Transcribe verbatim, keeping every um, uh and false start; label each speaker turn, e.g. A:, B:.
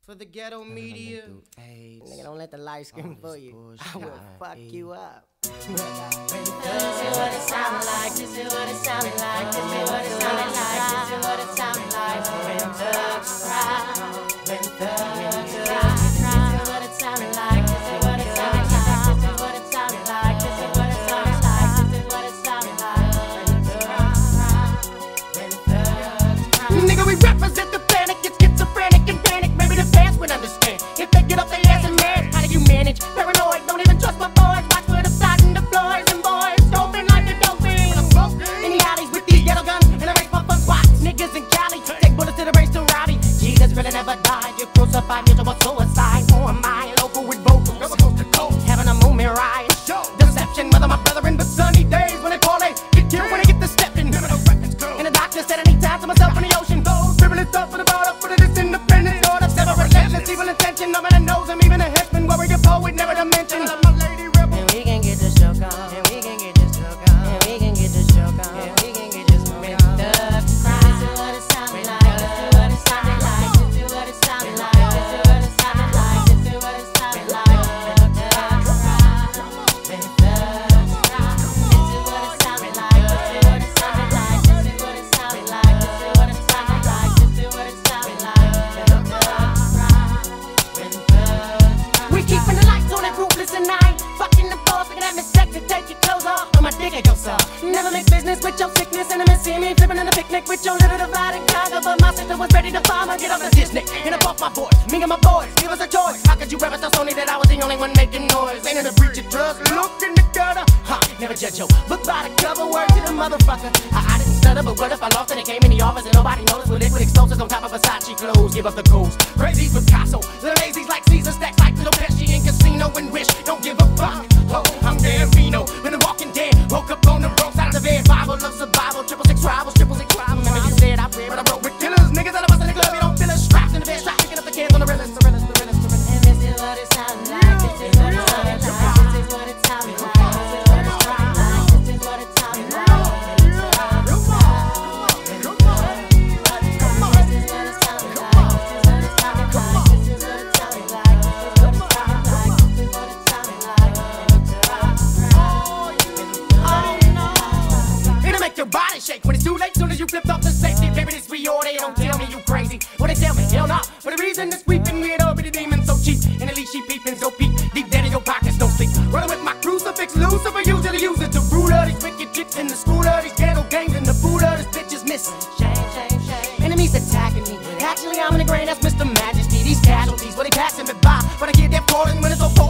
A: For the ghetto media.
B: Nigga, don't let the light skin fool you. I will fuck you up.
C: This is what it sounded like. This is what it sounded like. This is what it sounded like. This is what it sounded like. When thugs cry, when thugs cry. This is what it sounded like. This is what it sounded like. This is what it sounded like. This is what it sounded like. This is what it sounded like. When thugs cry, when thugs cry.
A: Nigga, we represent the planet. Get schizophrenic and panic. Maybe the fans would understand if they get up their ass and mad. How do you manage? Paranoid, don't even trust my boys. Watch for the plotting, the boys and boys. Doping like the doping. In the alleys with these ghetto guns and I race my fun squats. Niggas in Cali take bullets to the race to rowdy. Jesus really never died. You crucified me to a suicide. Who am I? Local with vocals. Never goes to coast. Having a movement ride. Deception, whether my brother in the sunny days when they call they get killed when they get the stepping. And the doctor said I need time to myself in the ocean. Frivolous stuff for the brought up for this independent order. Never relentless, evil intention. No man knows I'm even a hitman. Warrior poet, never to mention.
C: And we can get this joke on. And we can get this joke on. And we can get this joke on. And we can get this joke on. Thugs cry. This is what it sounded like. This is what it sounded like. This is what it sounded like. This is what it sounded like. This is what it sounded like. When thugs cry. When thugs cry. This is what it sounded like. This is what it sounded like. This is what it sounded like. This is what it sounded like. This is what it sounded like. When thugs cry. When thugs cry.
A: We keeping the lights on that ruthless and night. Fucking the boss, looking at me sex to take your clothes off. On my dick I go soft. Never mix business with your sickness. And I'm see me flipping in the picnic with your little divide and conquer. But my sister was ready to bomb. I get off the Disney and I bought my voice. Me and my boys, give us a choice. How could you ever tell Sony that I was the only one making noise? Ain't in a breach of trust. Look in the gutter. Huh, never judge your book by the cover. Word to the motherfucker. I, I didn't stutter, but what if I lost and it came in the office and nobody noticed? With liquid explosives on top of Versace clothes. Give up the ghost. Crazy's Picasso. The lazy's like Caesar. Stacks like Little Pesci in Casino and Wish. Don't give a fuck. Oh, I'm Gambino. Been a walking dead. Woke up on the wrong side of the bed. Bible of survival. Triple six rivals. Triple six rivals. Remember you said I read, but I wrote with killers. Niggas out of us in the club. You don't feel us. Straps in the bed. Straps picking up the cans on the realest. The realest. The realest. The realest.
C: And this is what it sounded like. This is what it sounded like. This is what it sounded like. This is what it sounded like. This is what it sounded like.
A: Shake when it's too late, soon as you flipped off the safety. Baby, this we all, they don't tell me you crazy. What they tell me, hell nah. For the reason this weeping, we all be the demons so cheap. And at least she peeping so peep. Deep down in your pockets, don't sleep. Running with my crucifix, Lucifer usually use it to root of these wicked chicks in the school of these ghetto gangs and the food of this bitch is missing.
C: Shame, shame, shame.
A: Enemies attacking me. Actually, I'm in the grain, that's Mister Majesty. These casualties, what they passing me by. But I get that falling when it's so cold.